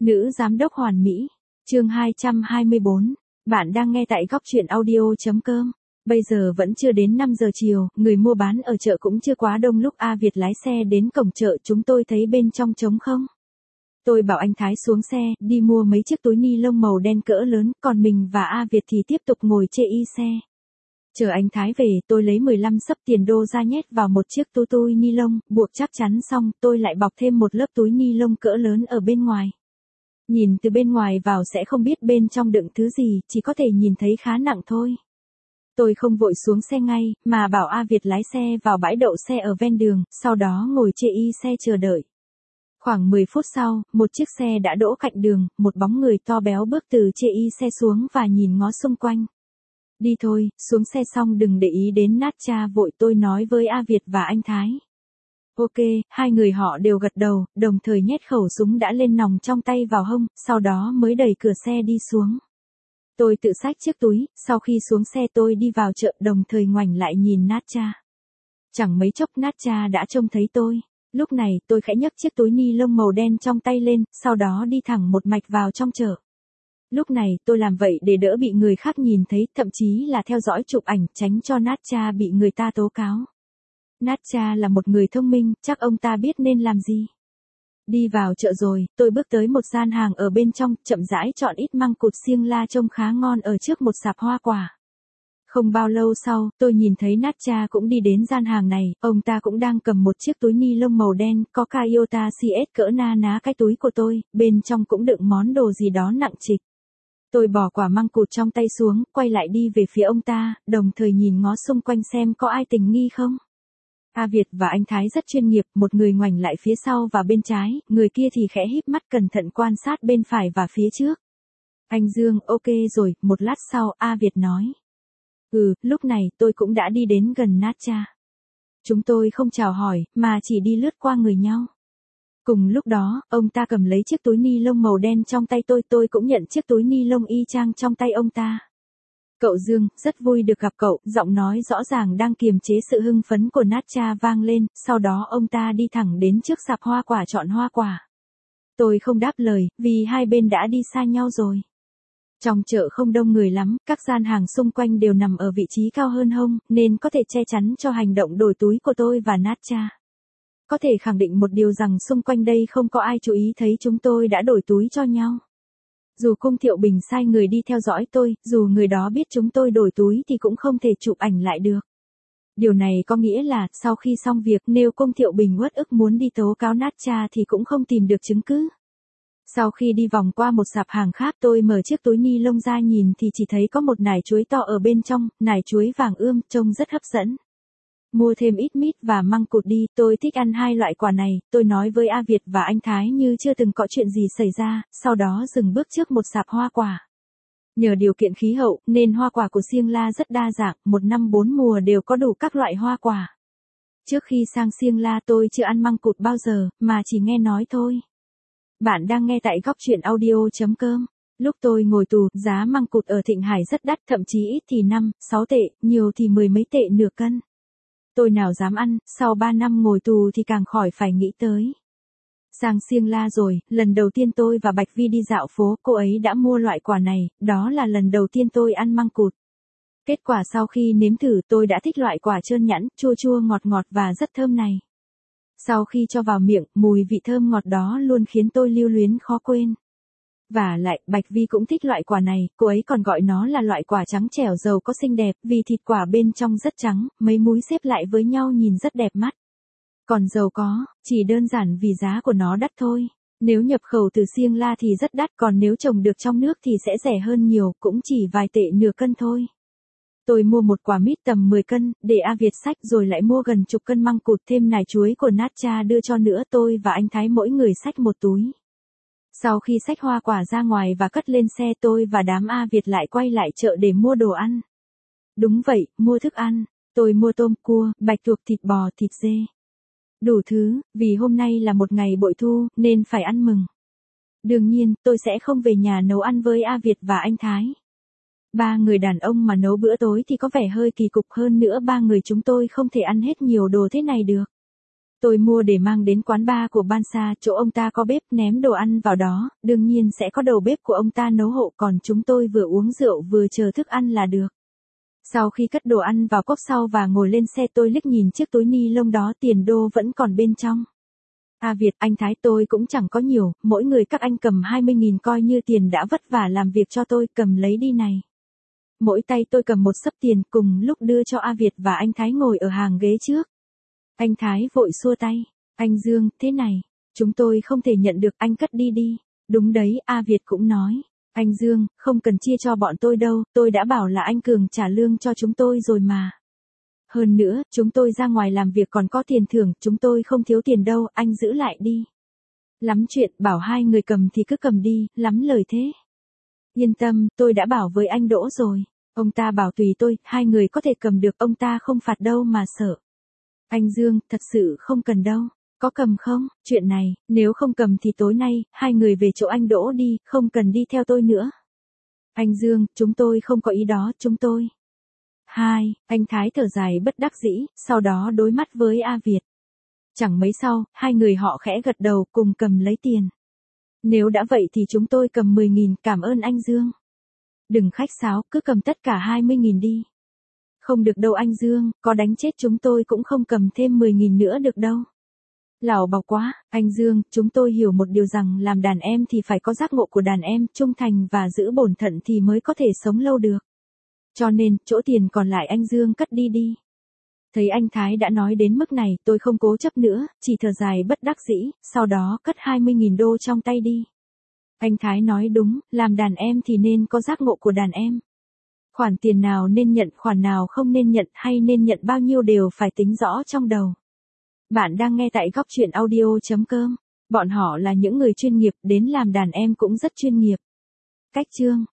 Nữ giám đốc hoàn mỹ. Chương 224. Bạn đang nghe tại góc truyện audio.com. Bây giờ vẫn chưa đến 5 giờ chiều, người mua bán ở chợ cũng chưa quá đông lúc A Việt lái xe đến cổng chợ chúng tôi thấy bên trong trống không. Tôi bảo anh Thái xuống xe, đi mua mấy chiếc túi ni lông màu đen cỡ lớn, còn mình và A Việt thì tiếp tục ngồi chê y xe. Chờ anh Thái về, tôi lấy 15 xấp tiền đô ra nhét vào một chiếc túi ni lông, buộc chắc chắn xong, tôi lại bọc thêm một lớp túi ni lông cỡ lớn ở bên ngoài. Nhìn từ bên ngoài vào sẽ không biết bên trong đựng thứ gì, chỉ có thể nhìn thấy khá nặng thôi. Tôi không vội xuống xe ngay, mà bảo A Việt lái xe vào bãi đậu xe ở ven đường, sau đó ngồi chê y xe chờ đợi. Khoảng 10 phút sau, một chiếc xe đã đỗ cạnh đường, một bóng người to béo bước từ chê y xe xuống và nhìn ngó xung quanh. Đi thôi, xuống xe xong đừng để ý đến Natcha vội tôi nói với A Việt và anh Thái. Ok, hai người họ đều gật đầu, đồng thời nhét khẩu súng đã lên nòng trong tay vào hông, sau đó mới đẩy cửa xe đi xuống. Tôi tự xách chiếc túi, sau khi xuống xe tôi đi vào chợ đồng thời ngoảnh lại nhìn Natcha. Chẳng mấy chốc Natcha đã trông thấy tôi. Lúc này tôi khẽ nhấc chiếc túi ni lông màu đen trong tay lên, sau đó đi thẳng một mạch vào trong chợ. Lúc này tôi làm vậy để đỡ bị người khác nhìn thấy, thậm chí là theo dõi chụp ảnh tránh cho Natcha bị người ta tố cáo. Natcha là một người thông minh, chắc ông ta biết nên làm gì. Đi vào chợ rồi, tôi bước tới một gian hàng ở bên trong, chậm rãi chọn ít măng cụt xiêng la trông khá ngon ở trước một sạp hoa quả. Không bao lâu sau, tôi nhìn thấy Natcha cũng đi đến gian hàng này, ông ta cũng đang cầm một chiếc túi ni lông màu đen, có ca Iota CS cỡ na ná cái túi của tôi, bên trong cũng đựng món đồ gì đó nặng trịch. Tôi bỏ quả măng cụt trong tay xuống, quay lại đi về phía ông ta, đồng thời nhìn ngó xung quanh xem có ai tình nghi không. A Việt và anh Thái rất chuyên nghiệp, một người ngoảnh lại phía sau và bên trái, người kia thì khẽ híp mắt cẩn thận quan sát bên phải và phía trước. Anh Dương, ok rồi, một lát sau, A Việt nói. Lúc này tôi cũng đã đi đến gần Natcha. Chúng tôi không chào hỏi, mà chỉ đi lướt qua người nhau. Cùng lúc đó, ông ta cầm lấy chiếc túi ni lông màu đen trong tay tôi cũng nhận chiếc túi ni lông y chang trong tay ông ta. Cậu Dương, rất vui được gặp cậu, giọng nói rõ ràng đang kiềm chế sự hưng phấn của Natcha vang lên, sau đó ông ta đi thẳng đến trước sạp hoa quả chọn hoa quả. Tôi không đáp lời, vì hai bên đã đi xa nhau rồi. Trong chợ không đông người lắm, các gian hàng xung quanh đều nằm ở vị trí cao hơn hông, nên có thể che chắn cho hành động đổi túi của tôi và Natcha. Có thể khẳng định một điều rằng xung quanh đây không có ai chú ý thấy chúng tôi đã đổi túi cho nhau. Dù Cung Thiệu Bình sai người đi theo dõi tôi, dù người đó biết chúng tôi đổi túi thì cũng không thể chụp ảnh lại được. Điều này có nghĩa là, sau khi xong việc, nếu Cung Thiệu Bình uất ức muốn đi tố cáo Natcha thì cũng không tìm được chứng cứ. Sau khi đi vòng qua một sạp hàng khác tôi mở chiếc túi ni lông ra nhìn thì chỉ thấy có một nải chuối to ở bên trong, nải chuối vàng ươm, trông rất hấp dẫn. Mua thêm ít mít và măng cụt đi, tôi thích ăn hai loại quả này, tôi nói với A Việt và anh Thái như chưa từng có chuyện gì xảy ra, sau đó dừng bước trước một sạp hoa quả. Nhờ điều kiện khí hậu, nên hoa quả của Siêng La rất đa dạng, một năm 4 mùa đều có đủ các loại hoa quả. Trước khi sang Siêng La tôi chưa ăn măng cụt bao giờ, mà chỉ nghe nói thôi. Bạn đang nghe tại góc truyện audio.com. Lúc tôi ngồi tù, giá măng cụt ở Thịnh Hải rất đắt, thậm chí ít thì 5, 6 tệ, nhiều thì 10 mấy tệ nửa cân. Tôi nào dám ăn, sau 3 năm ngồi tù thì càng khỏi phải nghĩ tới. Sang Siêng La rồi, lần đầu tiên tôi và Bạch Vi đi dạo phố, cô ấy đã mua loại quả này, đó là lần đầu tiên tôi ăn măng cụt. Kết quả sau khi nếm thử tôi đã thích loại quả trơn nhẵn, chua chua ngọt ngọt và rất thơm này. Sau khi cho vào miệng, mùi vị thơm ngọt đó luôn khiến tôi lưu luyến khó quên. Và lại, Bạch Vi cũng thích loại quả này, cô ấy còn gọi nó là loại quả trắng trẻo giàu có xinh đẹp, vì thịt quả bên trong rất trắng, mấy múi xếp lại với nhau nhìn rất đẹp mắt. Còn giàu có, chỉ đơn giản vì giá của nó đắt thôi. Nếu nhập khẩu từ Siêng La thì rất đắt, còn nếu trồng được trong nước thì sẽ rẻ hơn nhiều, cũng chỉ vài tệ nửa cân thôi. Tôi mua một quả mít tầm 10 cân, để A Việt xách rồi lại mua gần chục cân măng cụt thêm nải chuối của Natcha đưa cho nữa, tôi và anh Thái mỗi người xách một túi. Sau khi xách hoa quả ra ngoài và cất lên xe tôi và đám A Việt lại quay lại chợ để mua đồ ăn. Đúng vậy, mua thức ăn. Tôi mua tôm cua, bạch tuộc, thịt bò, thịt dê. Đủ thứ, vì hôm nay là một ngày bội thu, nên phải ăn mừng. Đương nhiên, tôi sẽ không về nhà nấu ăn với A Việt và anh Thái. 3 người đàn ông mà nấu bữa tối thì có vẻ hơi kỳ cục, hơn nữa 3 người chúng tôi không thể ăn hết nhiều đồ thế này được. Tôi mua để mang đến quán bar của Bansa, chỗ ông ta có bếp, ném đồ ăn vào đó, đương nhiên sẽ có đầu bếp của ông ta nấu hộ, còn chúng tôi vừa uống rượu vừa chờ thức ăn là được. Sau khi cất đồ ăn vào cốp sau và ngồi lên xe, tôi liếc nhìn chiếc túi ni lông đó, tiền đô vẫn còn bên trong. Việt, anh Thái, tôi cũng chẳng có nhiều, mỗi người các anh cầm 20.000 coi như tiền đã vất vả làm việc cho tôi, cầm lấy đi này. Mỗi tay tôi cầm một xấp tiền, cùng lúc đưa cho Việt và anh Thái ngồi ở hàng ghế trước. Anh Thái vội xua tay. Anh Dương, thế này, chúng tôi không thể nhận được, anh cất đi đi. Đúng đấy, Việt cũng nói. Anh Dương, không cần chia cho bọn tôi đâu, tôi đã bảo là anh Cường trả lương cho chúng tôi rồi mà. Hơn nữa, chúng tôi ra ngoài làm việc còn có tiền thưởng, chúng tôi không thiếu tiền đâu, anh giữ lại đi. Lắm chuyện, bảo hai người cầm thì cứ cầm đi, lắm lời thế. Yên tâm, tôi đã bảo với anh Đỗ rồi. Ông ta bảo tùy tôi, hai người có thể cầm được, ông ta không phạt đâu mà sợ. Anh Dương, thật sự không cần đâu. Có cầm không? Chuyện này, nếu không cầm thì tối nay, hai người về chỗ anh Đỗ đi, không cần đi theo tôi nữa. Anh Dương, chúng tôi không có ý đó, chúng tôi. Anh Thái thở dài bất đắc dĩ, sau đó đối mắt với Việt. Chẳng mấy sau, hai người họ khẽ gật đầu cùng cầm lấy tiền. Nếu đã vậy thì chúng tôi cầm 10.000, cảm ơn anh Dương. Đừng khách sáo, cứ cầm tất cả 20.000 đi. Không được đâu anh Dương, có đánh chết chúng tôi cũng không cầm thêm 10.000 nữa được đâu. Lảo bào quá, anh Dương, chúng tôi hiểu một điều rằng làm đàn em thì phải có giác ngộ của đàn em, trung thành và giữ bổn phận thì mới có thể sống lâu được. Cho nên, chỗ tiền còn lại anh Dương cất đi đi. Thấy anh Thái đã nói đến mức này, tôi không cố chấp nữa, chỉ thở dài bất đắc dĩ, sau đó cất 20.000 đô trong tay đi. Anh Thái nói đúng, làm đàn em thì nên có giác ngộ của đàn em. Khoản tiền nào nên nhận, khoản nào không nên nhận, hay nên nhận bao nhiêu đều phải tính rõ trong đầu. Bạn đang nghe tại góc truyện audio.com. Bọn họ là những người chuyên nghiệp, đến làm đàn em cũng rất chuyên nghiệp. Cách chương